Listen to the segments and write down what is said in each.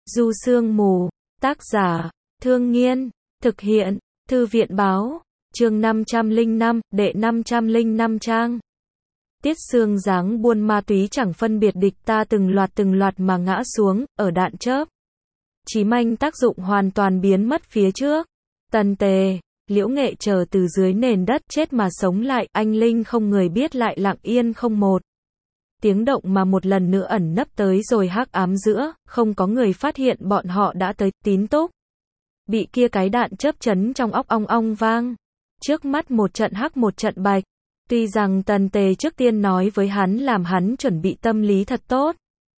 Du Sương Mù, tác giả, Thương Nghiên, thực hiện, Thư viện Báo, chương 505, đệ 505 trang. Tiết Sương dáng buôn ma túy chẳng phân biệt địch ta từng loạt mà ngã xuống, ở đạn chớp. Chí manh tác dụng hoàn toàn biến mất phía trước. Tần Tề, Liễu Nghệ chờ từ dưới nền đất chết mà sống lại, anh linh không người biết lại lặng yên không một tiếng động mà một lần nữa ẩn nấp tới rồi hắc ám giữa, không có người phát hiện bọn họ đã tới. Tín Túc bị kia cái đạn chớp chấn trong óc ong ong vang. Trước mắt một trận hắc một trận bạch. Tuy rằng Tần Tề trước tiên nói với hắn làm hắn chuẩn bị tâm lý thật tốt.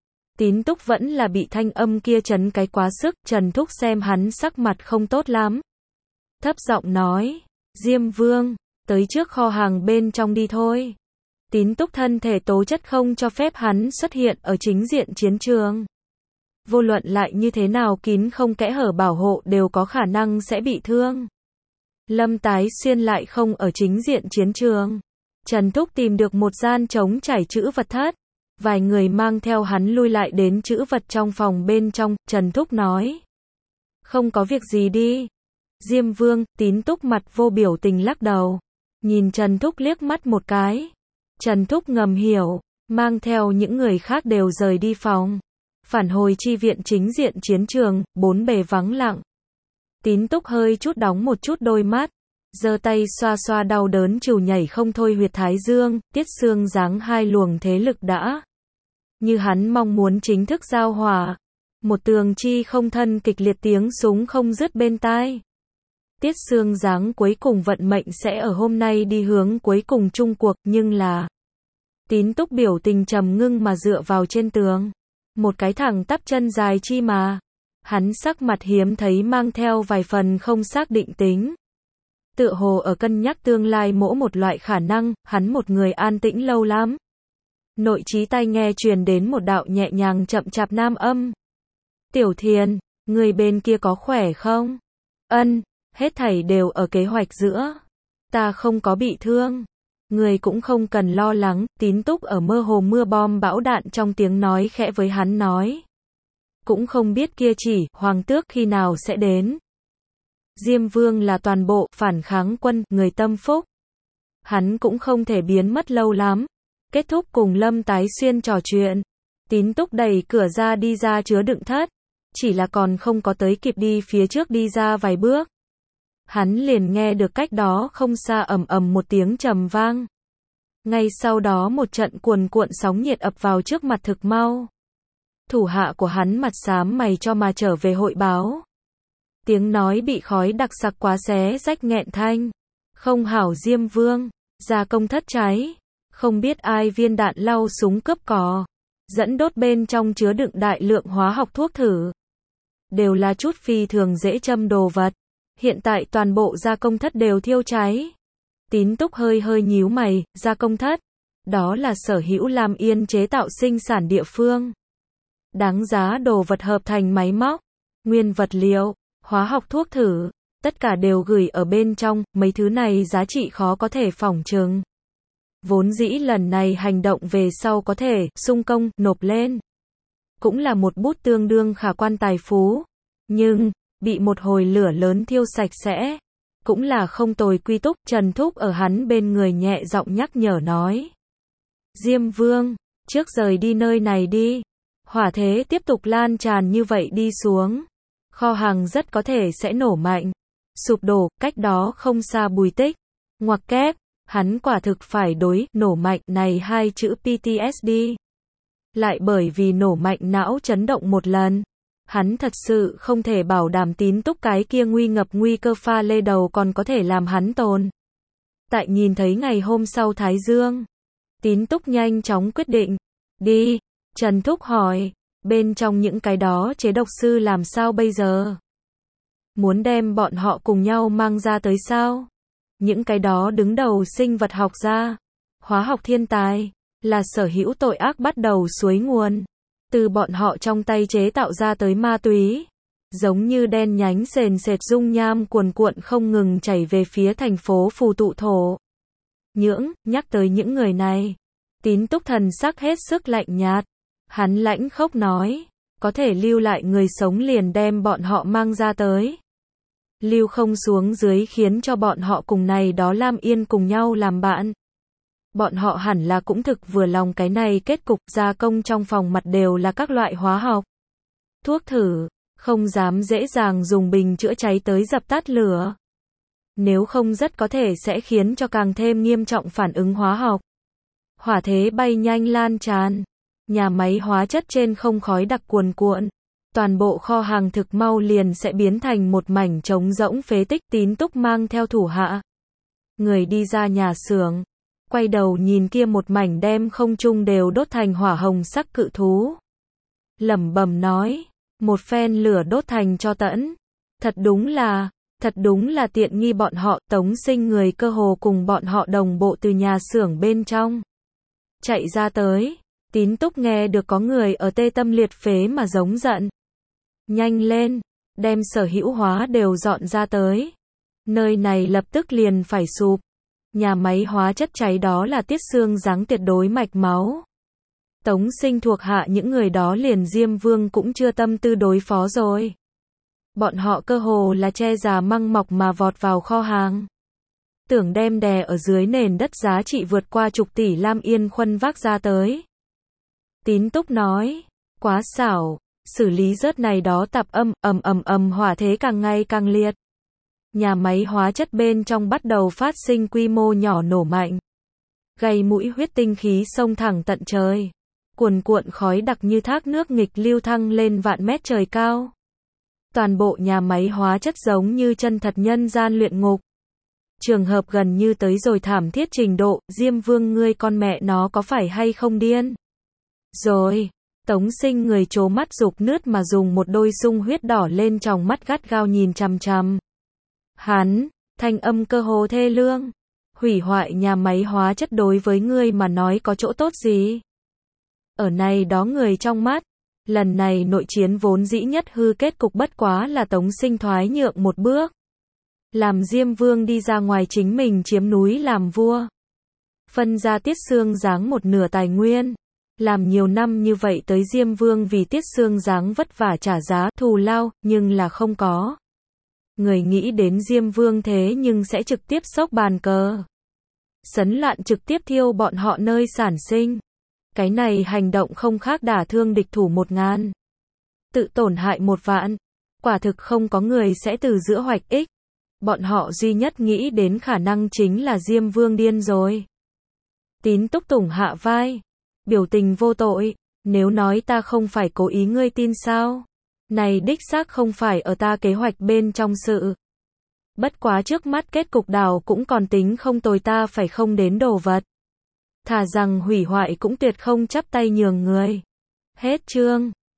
Tín Túc vẫn là bị thanh âm kia chấn cái quá sức. Trần Thúc xem hắn sắc mặt không tốt lắm, thấp giọng nói, Diêm Vương, tới trước kho hàng bên trong đi thôi. Tín Túc thân thể tố chất không cho phép hắn xuất hiện ở chính diện chiến trường. Vô luận lại như thế nào kín không kẽ hở bảo hộ đều có khả năng sẽ bị thương. Lâm Tái Xuyên lại không ở chính diện chiến trường. Trần Thúc tìm được một gian trống trải trữ vật thất. Vài người mang theo hắn lui lại đến trữ vật trong phòng bên trong. Trần Thúc nói, không có việc gì đi. Diêm Vương. Tín Túc mặt vô biểu tình lắc đầu, nhìn Trần Thúc liếc mắt một cái. Trần Thúc ngầm hiểu, mang theo những người khác đều rời đi phòng. Phản hồi chi viện chính diện chiến trường, bốn bề vắng lặng. Tín Túc hơi chút đóng một chút đôi mắt, giơ tay xoa xoa đau đớn trừu nhảy không thôi huyệt thái dương. Tiết Sương dáng hai luồng thế lực đã như hắn mong muốn chính thức giao hòa. Một tường chi không thân kịch liệt tiếng súng không dứt bên tai. Tiết Sương dáng cuối cùng vận mệnh sẽ ở hôm nay đi hướng cuối cùng chung cuộc, nhưng là Tín Túc biểu tình trầm ngưng mà dựa vào trên tường, một cái thẳng tắp chân dài chi mà. Hắn sắc mặt hiếm thấy mang theo vài phần không xác định tính, tựa hồ ở cân nhắc tương lai mỗi một loại khả năng. Hắn một người an tĩnh lâu lắm. Nội trí tai nghe truyền đến một đạo nhẹ nhàng chậm chạp nam âm. Tiểu Thiền, người bên kia có khỏe không? Ân, hết thảy đều ở kế hoạch giữa. Ta không có bị thương. Người cũng không cần lo lắng. Tín Túc ở mơ hồ mưa bom bão đạn trong tiếng nói khẽ với hắn nói. Cũng không biết kia chỉ, Hoàng Tước khi nào sẽ đến. Diêm Vương là toàn bộ phản kháng quân, người tâm phúc. Hắn cũng không thể biến mất lâu lắm. Kết thúc cùng Lâm Tái Xuyên trò chuyện, Tín Túc đẩy cửa ra đi ra chứa đựng thất. Chỉ là còn không có tới kịp đi phía trước đi ra vài bước, hắn liền nghe được cách đó không xa ầm ầm một tiếng trầm vang. Ngay sau đó một trận cuồn cuộn sóng nhiệt ập vào trước mặt thực mau. Thủ hạ của hắn mặt xám mày cho mà trở về hội báo. Tiếng nói bị khói đặc sặc quá xé rách nghẹn thanh. Không hảo Diêm Vương, gia công thất cháy. Không biết ai viên đạn lau súng cướp cò, dẫn đốt bên trong chứa đựng đại lượng hóa học thuốc thử. Đều là chút phi thường dễ châm đồ vật. Hiện tại toàn bộ gia công thất đều thiêu cháy. Tín Túc hơi nhíu mày. Gia công thất, đó là sở hữu Lam Yên chế tạo sinh sản địa phương. Đáng giá đồ vật hợp thành máy móc, nguyên vật liệu, hóa học thuốc thử, tất cả đều gửi ở bên trong. Mấy thứ này giá trị khó có thể phỏng chừng. Vốn dĩ lần này hành động về sau có thể xung công, nộp lên, cũng là một bút tương đương khả quan tài phú. Nhưng bị một hồi lửa lớn thiêu sạch sẽ, cũng là không tồi quy túc. Trần Thúc ở hắn bên người nhẹ giọng nhắc nhở nói. Diêm Vương, trước rời đi nơi này đi. Hỏa thế tiếp tục lan tràn như vậy đi xuống, kho hàng rất có thể sẽ nổ mạnh, sụp đổ. Cách đó không xa Bùi Tích, ngoặc kép, hắn quả thực phải đối nổ mạnh này hai chữ PTSD. Lại bởi vì nổ mạnh não chấn động một lần. Hắn thật sự không thể bảo đảm Tín Túc cái kia nguy cơ pha lê đầu còn có thể làm hắn tồn tại. Nhìn thấy ngày hôm sau Thái Dương, Tín Túc nhanh chóng quyết định. Đi. Trần Thúc hỏi, bên trong những cái đó chế độc sư làm sao bây giờ? Muốn đem bọn họ cùng nhau mang ra tới sao? Những cái đó đứng đầu sinh vật học gia, hóa học thiên tài, là sở hữu tội ác bắt đầu suối nguồn. Từ bọn họ trong tay chế tạo ra tới ma túy, giống như đen nhánh sền sệt dung nham cuồn cuộn không ngừng chảy về phía thành phố phù tụ thổ. Nhắc tới những người này, Tín Túc thần sắc hết sức lạnh nhạt. Hắn lãnh khốc nói, có thể lưu lại người sống liền đem bọn họ mang ra tới. Lưu không xuống dưới khiến cho bọn họ cùng này đó Lam Yên cùng nhau làm bạn. Bọn họ hẳn là cũng thực vừa lòng cái này kết cục, gia công trong phòng mặt đều là các loại hóa học. Thuốc thử, không dám dễ dàng dùng bình chữa cháy tới dập tắt lửa. Nếu không rất có thể sẽ khiến cho càng thêm nghiêm trọng phản ứng hóa học. Hỏa thế bay nhanh lan tràn. Nhà máy hóa chất trên không khói đặc cuồn cuộn. Toàn bộ kho hàng thực mau liền sẽ biến thành một mảnh trống rỗng phế tích. Tín Túc mang theo thủ hạ. Người đi ra nhà xưởng. Quay đầu nhìn kia một mảnh đem không trung đều đốt thành hỏa hồng sắc cự thú. Lẩm bẩm nói. Một phen lửa đốt thành cho tẫn. Thật đúng là tiện nghi bọn họ. Tống Sinh người cơ hồ cùng bọn họ đồng bộ từ nhà xưởng bên trong. Chạy ra tới. Tín Túc nghe được có người ở tê tâm liệt phế mà giống giận. Nhanh lên, đem sở hữu hóa đều dọn ra tới. Nơi này lập tức liền phải sụp. Nhà máy hóa chất cháy đó là Tiết Xương Giáng tuyệt đối mạch máu. Tống Sinh thuộc hạ những người đó liền Diêm Vương cũng chưa tâm tư đối phó rồi. Bọn họ cơ hồ là che già măng mọc mà vọt vào kho hàng. Tưởng đem đè ở dưới nền đất giá trị vượt qua chục tỷ Lam Yên khuân vác ra tới. Tín Túc nói, quá xảo, xử lý rớt này đó tạp âm, hỏa thế càng ngày càng liệt. Nhà máy hóa chất bên trong bắt đầu phát sinh quy mô nhỏ nổ mạnh. Gây mũi huyết tinh khí xông thẳng tận trời. Cuồn cuộn khói đặc như thác nước nghịch lưu thăng lên vạn mét trời cao. Toàn bộ nhà máy hóa chất giống như chân thật nhân gian luyện ngục. Trường hợp gần như tới rồi thảm thiết trình độ, Diêm Vương ngươi con mẹ nó có phải hay không điên? Rồi, Tống Sinh người trố mắt rục nứt mà dùng một đôi sung huyết đỏ lên tròng mắt gắt gao nhìn chằm chằm. Hắn, thanh âm cơ hồ thê lương. Hủy hoại nhà máy hóa chất đối với ngươi mà nói có chỗ tốt gì? Ở này đó người trong mắt, lần này nội chiến vốn dĩ nhất hư kết cục bất quá là Tống Sinh thoái nhượng một bước. Làm Diêm Vương đi ra ngoài chính mình chiếm núi làm vua. Phân ra Tiết Xương Giáng một nửa tài nguyên. Làm nhiều năm như vậy tới Diêm Vương vì Tiết Xương Giáng vất vả trả giá thù lao, nhưng là không có. Người nghĩ đến Diêm Vương thế nhưng sẽ trực tiếp xốc bàn cờ. Sấn loạn trực tiếp thiêu bọn họ nơi sản sinh. Cái này hành động không khác đả thương địch thủ 1000. Tự tổn hại 1 vạn. Quả thực không có người sẽ từ giữa hoạch ích. Bọn họ duy nhất nghĩ đến khả năng chính là Diêm Vương điên rồi. Tín Túc tủng hạ vai. Biểu tình vô tội. Nếu nói ta không phải cố ý ngươi tin sao? Này đích xác không phải ở ta kế hoạch bên trong sự. Bất quá trước mắt kết cục đảo cũng còn tính không tồi, ta phải không đến đồ vật. Thà rằng hủy hoại cũng tuyệt không chắp tay nhường người. Hết chương.